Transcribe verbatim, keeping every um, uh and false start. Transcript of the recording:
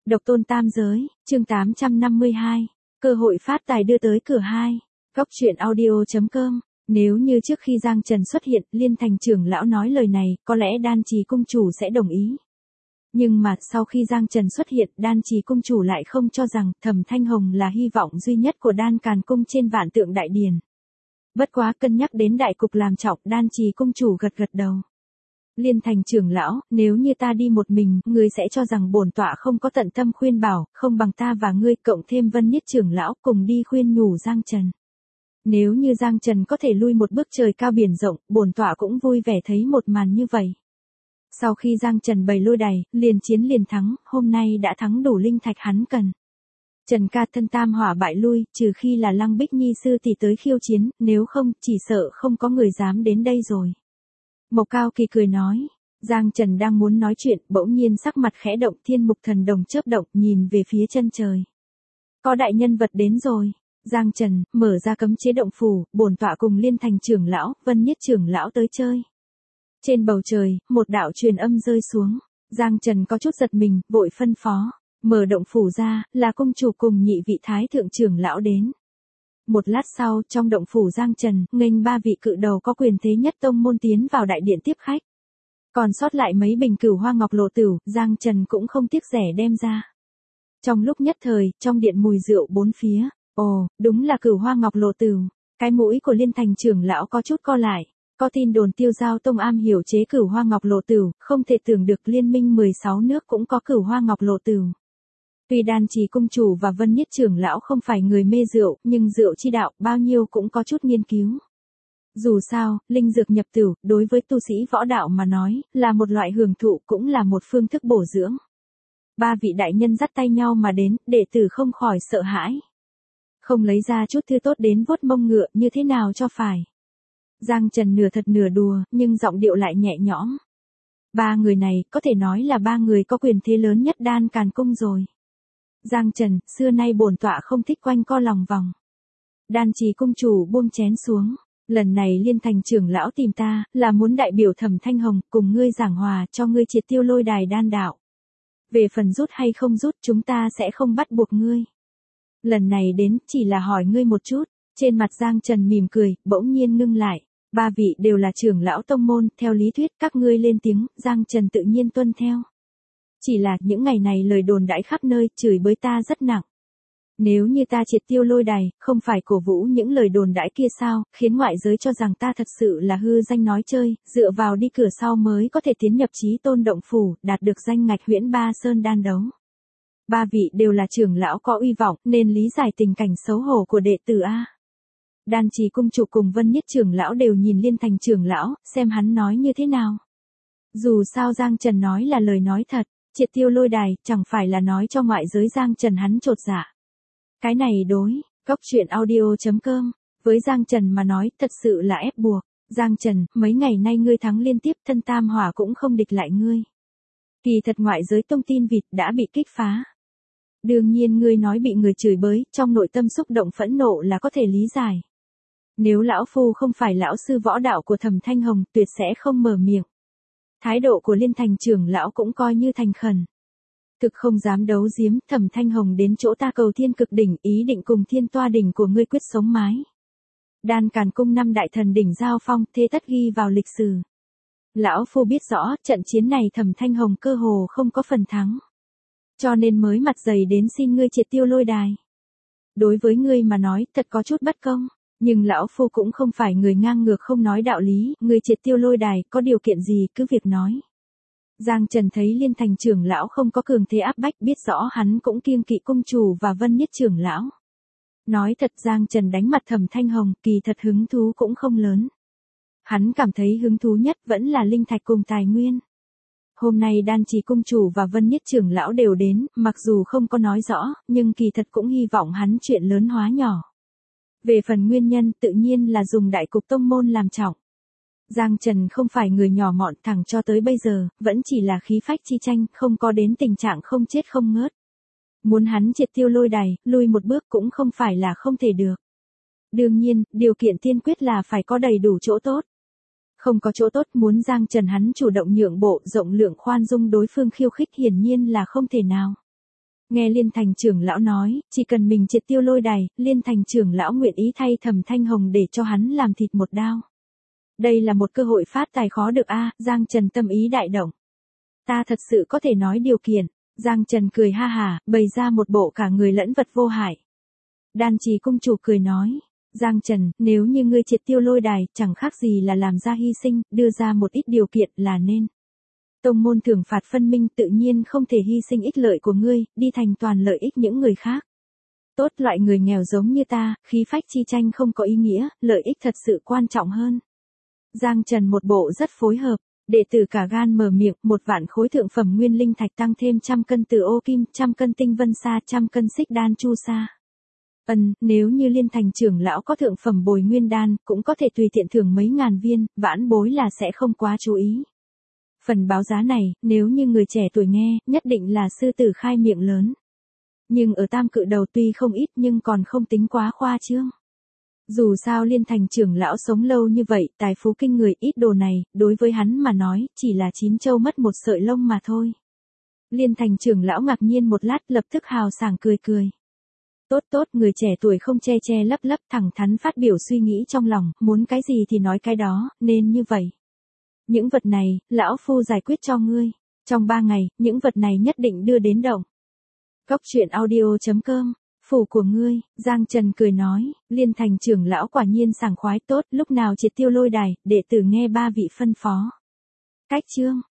Độc tôn tam giới, chương tám trăm năm mươi hai. Cơ hội phát tài đưa tới cửa hai. Góc truyện audio chấm com. Nếu như trước khi Giang Trần xuất hiện, Liên Thành trưởng lão nói lời này, có lẽ Đan Trì cung chủ sẽ đồng ý. Nhưng mà, sau khi Giang Trần xuất hiện, Đan Trì cung chủ lại không cho rằng Thẩm Thanh Hồng là hy vọng duy nhất của Đan Càn cung trên Vạn Tượng Đại Điền. Bất quá cân nhắc đến đại cục làm trọng, Đan Trì cung chủ gật gật đầu. Liên Thành trưởng lão, nếu như ta đi một mình, ngươi sẽ cho rằng bổn tọa không có tận tâm khuyên bảo, không bằng ta và ngươi cộng thêm Vân Niết trưởng lão cùng đi khuyên nhủ Giang Trần. Nếu như Giang Trần có thể lui một bước trời cao biển rộng, bổn tọa cũng vui vẻ thấy một màn như vậy. Sau khi Giang Trần bày lôi đài, liền chiến liền thắng, hôm nay đã thắng đủ linh thạch hắn cần. Trần ca thân tam hỏa bại lui, trừ khi là Lăng Bích Nhi sư tỷ tới khiêu chiến, nếu không, chỉ sợ không có người dám đến đây rồi. Mộc Cao Kỳ cười nói, Giang Trần đang muốn nói chuyện, bỗng nhiên sắc mặt khẽ động, thiên mục thần đồng chớp động, nhìn về phía chân trời. Có đại nhân vật đến rồi. Giang Trần, mở ra cấm chế động phủ, bổn tọa cùng Liên Thành trưởng lão, Vân Niết trưởng lão tới chơi. Trên bầu trời, một đạo truyền âm rơi xuống. Giang Trần có chút giật mình, vội phân phó. Mở động phủ ra, là cung chủ cùng nhị vị thái thượng trưởng lão đến. Một lát sau, trong động phủ Giang Trần, nghênh ba vị cự đầu có quyền thế nhất tông môn tiến vào đại điện tiếp khách. Còn sót lại mấy bình cửu hoa ngọc lộ tửu, Giang Trần cũng không tiếc rẻ đem ra. Trong lúc nhất thời, trong điện mùi rượu bốn phía, ồ, đúng là cửu hoa ngọc lộ tửu. Cái mũi của Liên Thành trưởng lão có chút co lại. Có tin đồn Tiêu Giao tông am hiểu chế cửu hoa ngọc lộ tửu, không thể tưởng được liên minh mười sáu nước cũng có cửu hoa ngọc lộ tửu. Tuy Đan Trì cung chủ và Vân Niết trưởng lão không phải người mê rượu, nhưng rượu chi đạo bao nhiêu cũng có chút nghiên cứu. Dù sao, linh dược nhập tửu, đối với tu sĩ võ đạo mà nói, là một loại hưởng thụ cũng là một phương thức bổ dưỡng. Ba vị đại nhân dắt tay nhau mà đến, đệ tử không khỏi sợ hãi. Không lấy ra chút thứ tốt đến vuốt mông ngựa như thế nào cho phải. Giang Trần nửa thật nửa đùa, nhưng giọng điệu lại nhẹ nhõm. Ba người này, có thể nói là ba người có quyền thế lớn nhất Đan Càn cung rồi. Giang Trần, xưa nay bổn tọa không thích quanh co lòng vòng. Đan Trì cung chủ buông chén xuống. Lần này Liên Thành trưởng lão tìm ta, là muốn đại biểu Thẩm Thanh Hồng, cùng ngươi giảng hòa cho ngươi triệt tiêu lôi đài đan đạo. Về phần rút hay không rút, chúng ta sẽ không bắt buộc ngươi. Lần này đến, chỉ là hỏi ngươi một chút. Trên mặt Giang Trần mỉm cười, bỗng nhiên ngưng lại. Ba vị đều là trưởng lão tông môn, theo lý thuyết các ngươi lên tiếng, Giang Trần tự nhiên tuân theo. Chỉ là những ngày này lời đồn đãi khắp nơi, chửi bới ta rất nặng. Nếu như ta triệt tiêu lôi đài, không phải cổ vũ những lời đồn đãi kia sao, khiến ngoại giới cho rằng ta thật sự là hư danh nói chơi, dựa vào đi cửa sau mới có thể tiến nhập chí tôn động phủ, đạt được danh ngạch huyễn ba sơn đan đấu. Ba vị đều là trưởng lão có uy vọng, nên lý giải tình cảnh xấu hổ của đệ tử A. Đan Trì cung chủ cùng Vân Niết trưởng lão đều nhìn Liên Thành trưởng lão, xem hắn nói như thế nào. Dù sao Giang Trần nói là lời nói thật, triệt tiêu lôi đài, chẳng phải là nói cho ngoại giới Giang Trần hắn chột dạ. Cái này đối, góc truyện audio chấm com, với Giang Trần mà nói, thật sự là ép buộc. Giang Trần, mấy ngày nay ngươi thắng liên tiếp, thân tam hỏa cũng không địch lại ngươi. Kỳ thật ngoại giới thông tin vịt đã bị kích phá. Đương nhiên ngươi nói bị người chửi bới, trong nội tâm xúc động phẫn nộ là có thể lý giải. Nếu lão phu không phải lão sư võ đạo của Thẩm Thanh Hồng, tuyệt sẽ không mở miệng. Thái độ của Liên Thành trưởng lão cũng coi như thành khẩn. Thực không dám đấu giếm, Thẩm Thanh Hồng đến chỗ ta cầu thiên cực đỉnh, ý định cùng thiên toa đỉnh của ngươi quyết sống mái. Đan Càn cung năm đại thần đỉnh giao phong, thế tất ghi vào lịch sử. Lão phu biết rõ, trận chiến này Thẩm Thanh Hồng cơ hồ không có phần thắng. Cho nên mới mặt dày đến xin ngươi triệt tiêu lôi đài. Đối với ngươi mà nói, thật có chút bất công. Nhưng lão phu cũng không phải người ngang ngược không nói đạo lý, người triệt tiêu lôi đài, có điều kiện gì cứ việc nói. Giang Trần thấy Liên Thành trưởng lão không có cường thế áp bách, biết rõ hắn cũng kiêng kỵ cung chủ và Vân Niết trưởng lão. Nói thật Giang Trần đánh mặt Thẩm Thanh Hồng, kỳ thật hứng thú cũng không lớn. Hắn cảm thấy hứng thú nhất vẫn là linh thạch cùng tài nguyên. Hôm nay Đan Trì cung chủ và Vân Niết trưởng lão đều đến, mặc dù không có nói rõ, nhưng kỳ thật cũng hy vọng hắn chuyện lớn hóa nhỏ. Về phần nguyên nhân, tự nhiên là dùng đại cục tông môn làm trọng. Giang Trần không phải người nhỏ mọn, thẳng cho tới bây giờ, vẫn chỉ là khí phách chi tranh, không có đến tình trạng không chết không ngớt. Muốn hắn triệt tiêu lôi đài, lui một bước cũng không phải là không thể được. Đương nhiên, điều kiện tiên quyết là phải có đầy đủ chỗ tốt. Không có chỗ tốt, muốn Giang Trần hắn chủ động nhượng bộ, rộng lượng khoan dung đối phương khiêu khích hiển nhiên là không thể nào. Nghe Liên Thành trưởng lão nói, chỉ cần mình triệt tiêu lôi đài, Liên Thành trưởng lão nguyện ý thay Thẩm Thanh Hồng để cho hắn làm thịt một đao. Đây là một cơ hội phát tài khó được a, Giang Trần tâm ý đại động. Ta thật sự có thể nói điều kiện. Giang Trần cười ha hả, bày ra một bộ cả người lẫn vật vô hại. Đan Trì cung chủ cười nói, Giang Trần, nếu như ngươi triệt tiêu lôi đài, chẳng khác gì là làm ra hy sinh, đưa ra một ít điều kiện là nên. Tông môn thưởng phạt phân minh tự nhiên không thể hy sinh ích lợi của ngươi, đi thành toàn lợi ích những người khác. Tốt, loại người nghèo giống như ta, khí phách chi tranh không có ý nghĩa, lợi ích thật sự quan trọng hơn. Giang Trần một bộ rất phối hợp, đệ tử cả gan mở miệng, một vạn khối thượng phẩm nguyên linh thạch tăng thêm trăm cân từ ô kim, trăm cân tinh vân sa, trăm cân xích đan chu sa. Ân, nếu như Liên Thành trưởng lão có thượng phẩm bồi nguyên đan, cũng có thể tùy tiện thưởng mấy ngàn viên, vãn bối là sẽ không quá chú ý. Phần báo giá này, nếu như người trẻ tuổi nghe, nhất định là sư tử khai miệng lớn. Nhưng ở tam cự đầu tuy không ít nhưng còn không tính quá khoa trương. Dù sao Liên Thành trưởng lão sống lâu như vậy, tài phú kinh người, ít đồ này, đối với hắn mà nói, chỉ là chín châu mất một sợi lông mà thôi. Liên Thành trưởng lão ngạc nhiên một lát, lập tức hào sảng cười cười. Tốt tốt, người trẻ tuổi không che che lấp lấp, thẳng thắn phát biểu suy nghĩ trong lòng, muốn cái gì thì nói cái đó, nên như vậy. Những vật này, lão phu giải quyết cho ngươi. Trong ba ngày, những vật này nhất định đưa đến động. Góc truyện audio chấm com, phủ của ngươi, Giang Trần cười nói, Liên Thành trưởng lão quả nhiên sảng khoái, tốt, lúc nào triệt tiêu lôi đài, đệ tử nghe ba vị phân phó. Cách chương.